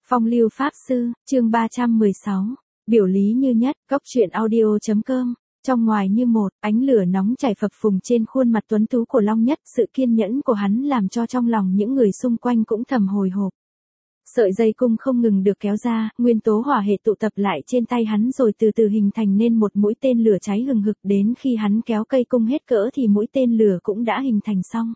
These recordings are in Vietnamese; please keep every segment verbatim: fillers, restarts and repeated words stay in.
Phong lưu pháp sư, chương ba trăm mười sáu, biểu lý như nhất, góc truyện audio.com, trong ngoài như một, ánh lửa nóng chảy phập phùng trên khuôn mặt tuấn tú của Long Nhất, sự kiên nhẫn của hắn làm cho trong lòng những người xung quanh cũng thầm hồi hộp. Sợi dây cung không ngừng được kéo ra, nguyên tố hỏa hệ tụ tập lại trên tay hắn rồi từ từ hình thành nên một mũi tên lửa cháy hừng hực, đến khi hắn kéo cây cung hết cỡ thì mũi tên lửa cũng đã hình thành xong.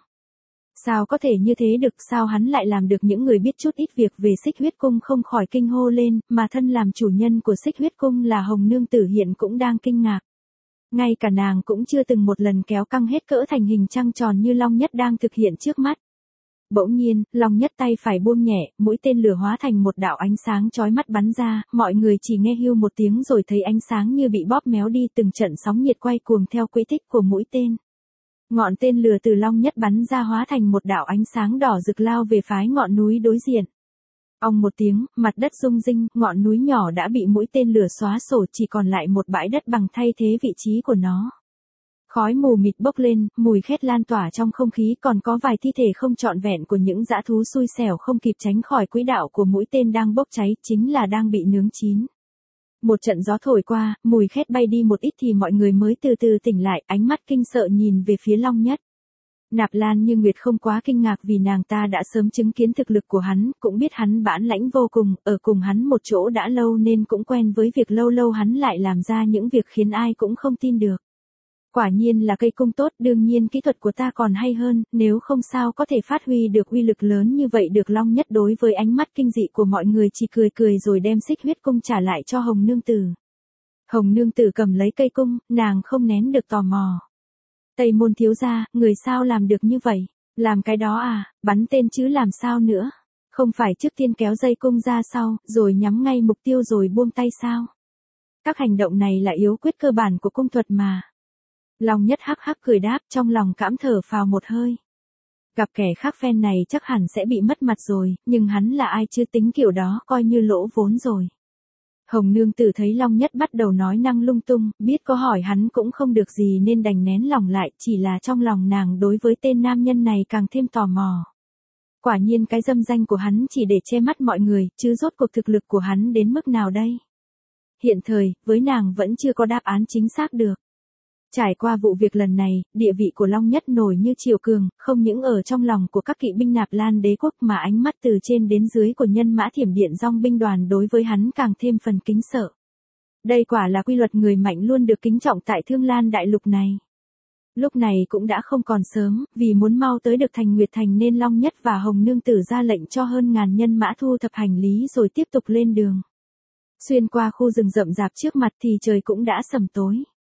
Sao có thể như thế được, sao hắn lại làm được? Những người biết chút ít việc về xích huyết cung không khỏi kinh hô lên, mà thân làm chủ nhân của xích huyết cung là Hồng Nương Tử hiện cũng đang kinh ngạc. Ngay cả nàng cũng chưa từng một lần kéo căng hết cỡ thành hình trăng tròn như Long Nhất đang thực hiện trước mắt. Bỗng nhiên, Long Nhất tay phải buông nhẹ, mũi tên lửa hóa thành một đạo ánh sáng chói mắt bắn ra, mọi người chỉ nghe hiu một tiếng rồi thấy ánh sáng như bị bóp méo đi, từng trận sóng nhiệt quay cuồng theo quỹ tích của mũi tên. Ngọn tên lửa từ Long Nhất bắn ra hóa thành một đạo ánh sáng đỏ rực lao về phái ngọn núi đối diện. Ong một tiếng, mặt đất rung rinh, ngọn núi nhỏ đã bị mũi tên lửa xóa sổ, chỉ còn lại một bãi đất bằng thay thế vị trí của nó. Khói mù mịt bốc lên, mùi khét lan tỏa trong không khí, còn có vài thi thể không trọn vẹn của những dã thú xui xẻo không kịp tránh khỏi quỹ đạo của mũi tên đang bốc cháy, chính là đang bị nướng chín. Một trận gió thổi qua, mùi khét bay đi một ít thì mọi người mới từ từ tỉnh lại, ánh mắt kinh sợ nhìn về phía Long Nhất. Nạp Lan Như Nguyệt không quá kinh ngạc vì nàng ta đã sớm chứng kiến thực lực của hắn, cũng biết hắn bản lãnh vô cùng, ở cùng hắn một chỗ đã lâu nên cũng quen với việc lâu lâu hắn lại làm ra những việc khiến ai cũng không tin được. Quả nhiên là cây cung tốt, đương nhiên kỹ thuật của ta còn hay hơn, nếu không sao có thể phát huy được uy lực lớn như vậy được. Long Nhất đối với ánh mắt kinh dị của mọi người chỉ cười cười rồi đem xích huyết cung trả lại cho Hồng Nương Tử. Hồng Nương Tử cầm lấy cây cung, nàng không nén được tò mò. Tây Môn thiếu gia, người sao làm được như vậy? Làm cái đó à, bắn tên chứ làm sao nữa? Không phải trước tiên kéo dây cung ra sau, rồi nhắm ngay mục tiêu rồi buông tay sao? Các hành động này là yếu quyết cơ bản của cung thuật mà. Long Nhất hắc hắc cười đáp, trong lòng cảm thở phào một hơi. Gặp kẻ khác phen này chắc hẳn sẽ bị mất mặt rồi, nhưng hắn là ai chưa tính kiểu đó, coi như lỗ vốn rồi. Hồng Nương Tử thấy Long Nhất bắt đầu nói năng lung tung, biết có hỏi hắn cũng không được gì nên đành nén lòng lại, chỉ là trong lòng nàng đối với tên nam nhân này càng thêm tò mò. Quả nhiên cái dâm danh của hắn chỉ để che mắt mọi người, chứ rốt cuộc thực lực của hắn đến mức nào đây? Hiện thời, với nàng vẫn chưa có đáp án chính xác được. Trải qua vụ việc lần này, địa vị của Long Nhất nổi như triều cường, không những ở trong lòng của các kỵ binh Nạp Lan đế quốc mà ánh mắt từ trên đến dưới của nhân mã Thiểm Điện Dong binh đoàn đối với hắn càng thêm phần kính sợ. Đây quả là quy luật người mạnh luôn được kính trọng tại Thương Lan đại lục này. Lúc này cũng đã không còn sớm, vì muốn mau tới được thành Nguyệt Thành nên Long Nhất và Hồng Nương Tử ra lệnh cho hơn ngàn nhân mã thu thập hành lý rồi tiếp tục lên đường. Xuyên qua khu rừng rậm rạp trước mặt thì trời cũng đã sầm tối.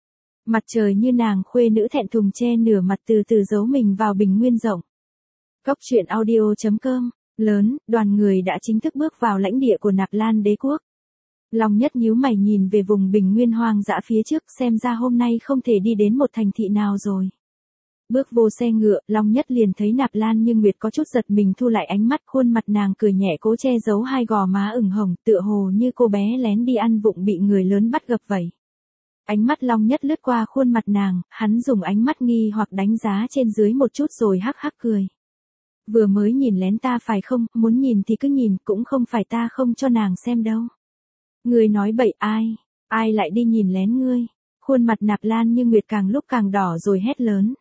Mặt trời như nàng khuê nữ thẹn thùng che nửa mặt từ từ giấu mình vào bình nguyên rộng. Góc truyện audio.com, lớn, đoàn người đã chính thức bước vào lãnh địa của Nạp Lan đế quốc. Long Nhất nhíu mày nhìn về vùng bình nguyên hoang dã phía trước, xem ra hôm nay không thể đi đến một thành thị nào rồi. Bước vô xe ngựa, Long Nhất liền thấy Nạp Lan Như Nguyệt có chút giật mình thu lại ánh mắt, khuôn mặt nàng cười nhẹ cố che giấu hai gò má ửng hồng, tựa hồ như cô bé lén đi ăn vụng bị người lớn bắt gặp vậy. Ánh mắt Long Nhất lướt qua khuôn mặt nàng, hắn dùng ánh mắt nghi hoặc đánh giá trên dưới một chút rồi hắc hắc cười. Vừa mới nhìn lén ta phải không, muốn nhìn thì cứ nhìn, cũng không phải ta không cho nàng xem đâu. Ngươi nói bậy, ai, ai lại đi nhìn lén ngươi? Khuôn mặt Nạp Lan Như Nguyệt càng lúc càng đỏ rồi hét lớn.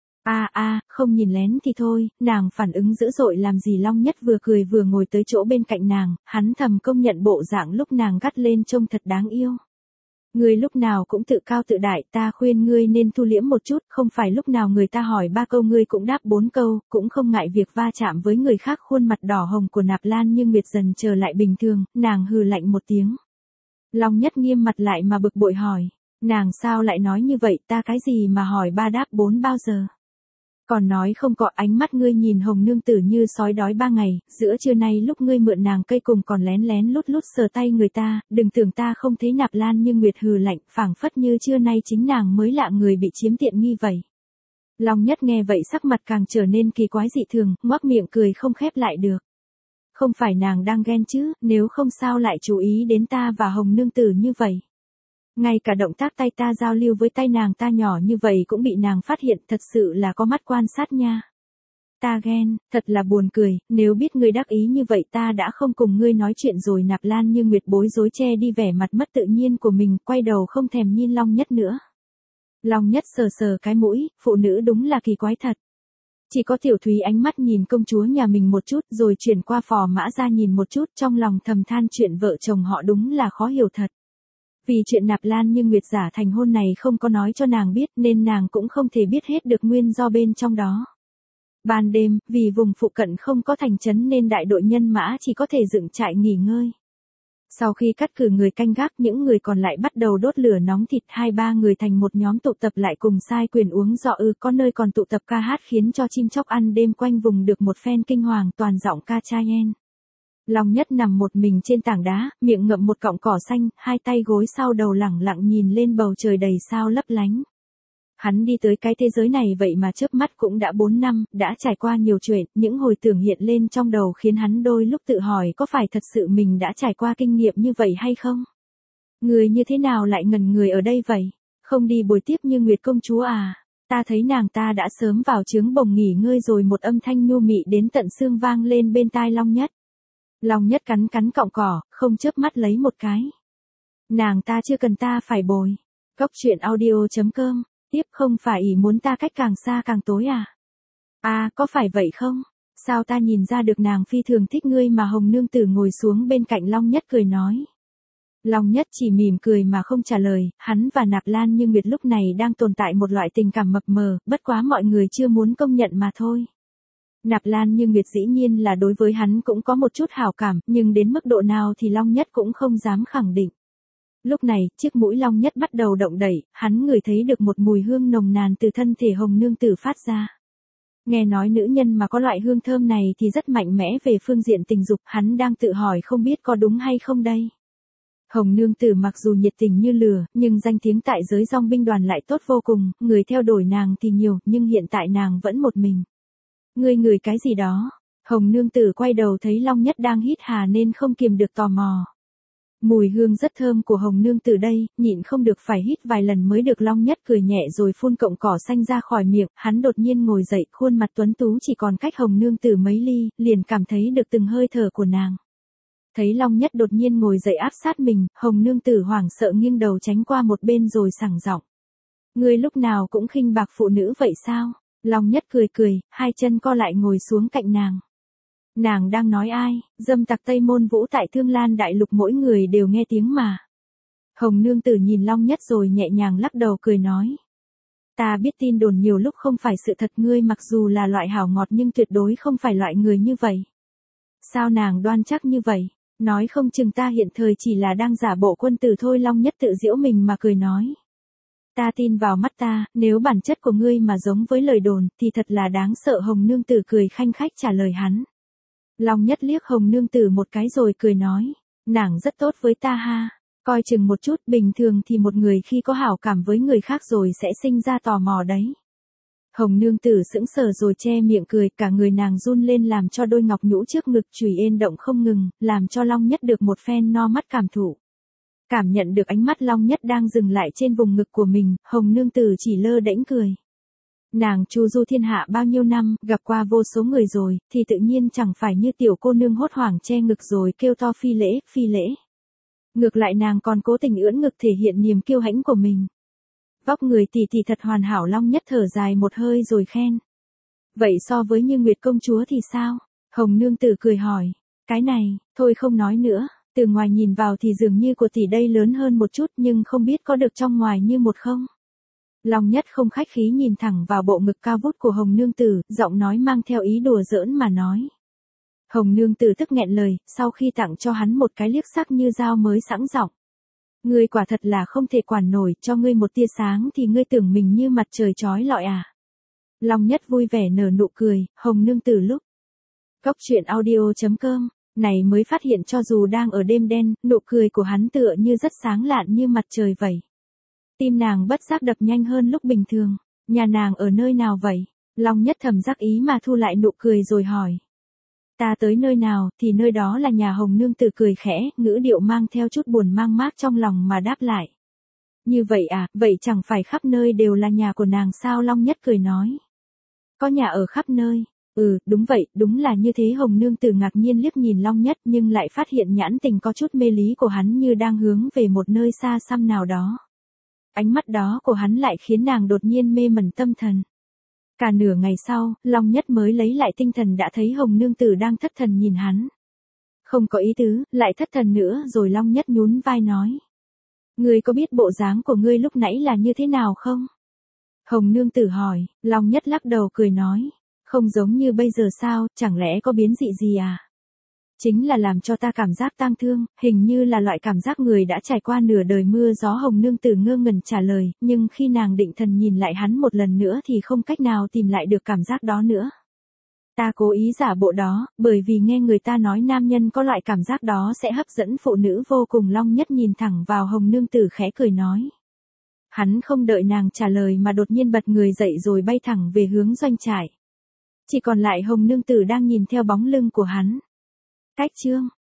A a, không nhìn lén thì thôi, nàng phản ứng dữ dội làm gì? Long Nhất vừa cười vừa ngồi tới chỗ bên cạnh nàng, hắn thầm công nhận bộ dạng lúc nàng gắt lên trông thật đáng yêu. Ngươi lúc nào cũng tự cao tự đại, ta khuyên ngươi nên thu liễm một chút, không phải lúc nào người ta hỏi ba câu ngươi cũng đáp bốn câu, cũng không ngại việc va chạm với người khác. Khuôn mặt đỏ hồng của Nạp Lan Như Nguyệt dần trở lại bình thường, nàng hừ lạnh một tiếng. Long Nhất nghiêm mặt lại mà bực bội hỏi, nàng sao lại nói như vậy, ta cái gì mà hỏi ba đáp bốn bao giờ? Còn nói không có, ánh mắt ngươi nhìn Hồng Nương Tử như sói đói ba ngày, giữa trưa nay lúc ngươi mượn nàng cây cùng còn lén lén lút lút sờ tay người ta, đừng tưởng ta không thấy. Nạp Lan Như Nguyệt hừ lạnh, phảng phất như trưa nay chính nàng mới lạ người bị chiếm tiện nghi vậy. Long Nhất nghe vậy sắc mặt càng trở nên kỳ quái dị thường, ngoác miệng cười không khép lại được. Không phải nàng đang ghen chứ, nếu không sao lại chú ý đến ta và Hồng Nương Tử như vậy. Ngay cả động tác tay ta giao lưu với tay nàng ta nhỏ như vậy cũng bị nàng phát hiện, thật sự là có mắt quan sát nha. Ta ghen, thật là buồn cười, nếu biết ngươi đắc ý như vậy ta đã không cùng ngươi nói chuyện rồi. Nạp Lan Như Nguyệt bối rối che đi vẻ mặt mất tự nhiên của mình, quay đầu không thèm nhìn Long Nhất nữa. Long Nhất sờ sờ cái mũi, phụ nữ đúng là kỳ quái thật. Chỉ có Tiểu Thúy ánh mắt nhìn công chúa nhà mình một chút rồi chuyển qua Phò Mã ra nhìn một chút, trong lòng thầm than chuyện vợ chồng họ đúng là khó hiểu thật. Vì chuyện Nạp Lan Như Nguyệt giả thành hôn này không có nói cho nàng biết nên nàng cũng không thể biết hết được nguyên do bên trong đó. Ban đêm, vì vùng phụ cận không có thành trấn nên đại đội nhân mã chỉ có thể dựng trại nghỉ ngơi. Sau khi cắt cử người canh gác, những người còn lại bắt đầu đốt lửa nóng thịt, hai ba người thành một nhóm tụ tập lại cùng sai quyền uống rượu, ư có nơi còn tụ tập ca hát khiến cho chim chóc ăn đêm quanh vùng được một phen kinh hoàng, toàn giọng ca trai en. Long Nhất nằm một mình trên tảng đá, miệng ngậm một cọng cỏ xanh, hai tay gối sau đầu lẳng lặng nhìn lên bầu trời đầy sao lấp lánh. Hắn đi tới cái thế giới này vậy mà chớp mắt cũng đã bốn năm, đã trải qua nhiều chuyện, những hồi tưởng hiện lên trong đầu khiến hắn đôi lúc tự hỏi có phải thật sự mình đã trải qua kinh nghiệm như vậy hay không? Người như thế nào lại ngẩn người ở đây vậy? Không đi buổi tiếp như Nguyệt công chúa à? Ta thấy nàng ta đã sớm vào trướng bồng nghỉ ngơi rồi. Một âm thanh nhu mị đến tận xương vang lên bên tai Long Nhất. Long Nhất cắn cắn cọng cỏ, không chớp mắt lấy một cái. Nàng ta chưa cần ta phải bồi. Cốc truyện audio chấm com. Tiếp không phải ý muốn ta cách càng xa càng tối à? À, có phải vậy không? Sao ta nhìn ra được nàng phi thường thích ngươi mà. Hồng nương tử ngồi xuống bên cạnh Long Nhất cười nói. Long Nhất chỉ mỉm cười mà không trả lời, hắn và Nạp Lan Như Nguyệt lúc này đang tồn tại một loại tình cảm mập mờ, bất quá mọi người chưa muốn công nhận mà thôi. Nạp Lan Như Nguyệt dĩ nhiên là đối với hắn cũng có một chút hảo cảm, nhưng đến mức độ nào thì Long Nhất cũng không dám khẳng định. Lúc này, chiếc mũi Long Nhất bắt đầu động đẩy, hắn ngửi thấy được một mùi hương nồng nàn từ thân thể Hồng nương tử phát ra. Nghe nói nữ nhân mà có loại hương thơm này thì rất mạnh mẽ về phương diện tình dục, hắn đang tự hỏi không biết có đúng hay không đây. Hồng nương tử mặc dù nhiệt tình như lửa, nhưng danh tiếng tại giới dòng binh đoàn lại tốt vô cùng, người theo đuổi nàng thì nhiều, nhưng hiện tại nàng vẫn một mình. Ngươi ngửi cái gì đó? Hồng nương tử quay đầu thấy Long Nhất đang hít hà nên không kiềm được tò mò. Mùi hương rất thơm của Hồng nương tử đây, nhịn không được phải hít vài lần mới được. Long Nhất cười nhẹ rồi phun cọng cỏ xanh ra khỏi miệng, hắn đột nhiên ngồi dậy, khuôn mặt tuấn tú chỉ còn cách Hồng nương tử mấy ly, liền cảm thấy được từng hơi thở của nàng. Thấy Long Nhất đột nhiên ngồi dậy áp sát mình, Hồng nương tử hoảng sợ nghiêng đầu tránh qua một bên rồi sảng giọng. Ngươi lúc nào cũng khinh bạc phụ nữ vậy sao? Long Nhất cười cười, hai chân co lại ngồi xuống cạnh nàng. Nàng đang nói ai? Dâm tặc Tây Môn Vũ tại Thương Lan Đại Lục mỗi người đều nghe tiếng mà. Hồng nương tử nhìn Long Nhất rồi nhẹ nhàng lắc đầu cười nói. Ta biết tin đồn nhiều lúc không phải sự thật, ngươi mặc dù là loại hảo ngọt nhưng tuyệt đối không phải loại người như vậy. Sao nàng đoan chắc như vậy? Nói không chừng ta hiện thời chỉ là đang giả bộ quân tử thôi. Long Nhất tự giễu mình mà cười nói. Ta tin vào mắt ta, nếu bản chất của ngươi mà giống với lời đồn thì thật là đáng sợ. Hồng nương tử cười khanh khách trả lời hắn. Long Nhất liếc Hồng nương tử một cái rồi cười nói, nàng rất tốt với ta ha, coi chừng một chút, bình thường thì một người khi có hảo cảm với người khác rồi sẽ sinh ra tò mò đấy. Hồng nương tử sững sờ rồi che miệng cười, cả người nàng run lên làm cho đôi ngọc nhũ trước ngực chùy ên động không ngừng, làm cho Long Nhất được một phen no mắt cảm thụ. Cảm nhận được ánh mắt Long Nhất đang dừng lại trên vùng ngực của mình, Hồng nương tử chỉ lơ đễnh cười. Nàng chu du thiên hạ bao nhiêu năm, gặp qua vô số người rồi, thì tự nhiên chẳng phải như tiểu cô nương hốt hoảng che ngực rồi kêu to phi lễ, phi lễ. Ngược lại nàng còn cố tình ưỡn ngực thể hiện niềm kiêu hãnh của mình. Vóc người tỷ tỷ thật hoàn hảo. Long Nhất thở dài một hơi rồi khen. Vậy so với Như Nguyệt công chúa thì sao? Hồng nương tử cười hỏi. Cái này, thôi không nói nữa, từ ngoài nhìn vào thì dường như của tỷ đây lớn hơn một chút nhưng không biết có được trong ngoài như một không? Long Nhất không khách khí nhìn thẳng vào bộ ngực cao vút của Hồng nương tử, giọng nói mang theo ý đùa giỡn mà nói. Hồng nương tử tức nghẹn lời, sau khi tặng cho hắn một cái liếc sắc như dao mới sẵn giọng. Ngươi quả thật là không thể quản nổi, cho ngươi một tia sáng thì ngươi tưởng mình như mặt trời chói lọi à. Long Nhất vui vẻ nở nụ cười, Hồng nương tử lúc. Cốc truyện audio chấm com, này mới phát hiện cho dù đang ở đêm đen, nụ cười của hắn tựa như rất sáng lạn như mặt trời vậy. Tim nàng bất giác đập nhanh hơn lúc bình thường. Nhà nàng ở nơi nào vậy? Long Nhất thầm giác ý mà thu lại nụ cười rồi hỏi. Ta tới nơi nào thì nơi đó là nhà. Hồng nương tử cười khẽ, ngữ điệu mang theo chút buồn mang mát trong lòng mà đáp lại. Như vậy à, vậy chẳng phải khắp nơi đều là nhà của nàng sao? Long Nhất cười nói. Có nhà ở khắp nơi. Ừ, đúng vậy, đúng là như thế. Hồng nương tử ngạc nhiên liếc nhìn Long Nhất nhưng lại phát hiện nhãn tình có chút mê lý của hắn như đang hướng về một nơi xa xăm nào đó. Ánh mắt đó của hắn lại khiến nàng đột nhiên mê mẩn tâm thần. Cả nửa ngày sau, Long Nhất mới lấy lại tinh thần đã thấy Hồng nương tử đang thất thần nhìn hắn. Không có ý tứ, lại thất thần nữa rồi Long Nhất nhún vai nói. Ngươi có biết bộ dáng của ngươi lúc nãy là như thế nào không? Hồng nương tử hỏi, Long Nhất lắc đầu cười nói. Không giống như bây giờ sao, chẳng lẽ có biến dị gì à? Chính là làm cho ta cảm giác tang thương, hình như là loại cảm giác người đã trải qua nửa đời mưa gió. Hồng nương tử ngơ ngẩn trả lời, nhưng khi nàng định thần nhìn lại hắn một lần nữa thì không cách nào tìm lại được cảm giác đó nữa. Ta cố ý giả bộ đó, bởi vì nghe người ta nói nam nhân có loại cảm giác đó sẽ hấp dẫn phụ nữ vô cùng. Long Nhất nhìn thẳng vào Hồng nương tử khẽ cười nói. Hắn không đợi nàng trả lời mà đột nhiên bật người dậy rồi bay thẳng về hướng doanh trại. Chỉ còn lại Hồng nương tử đang nhìn theo bóng lưng của hắn. Cách chương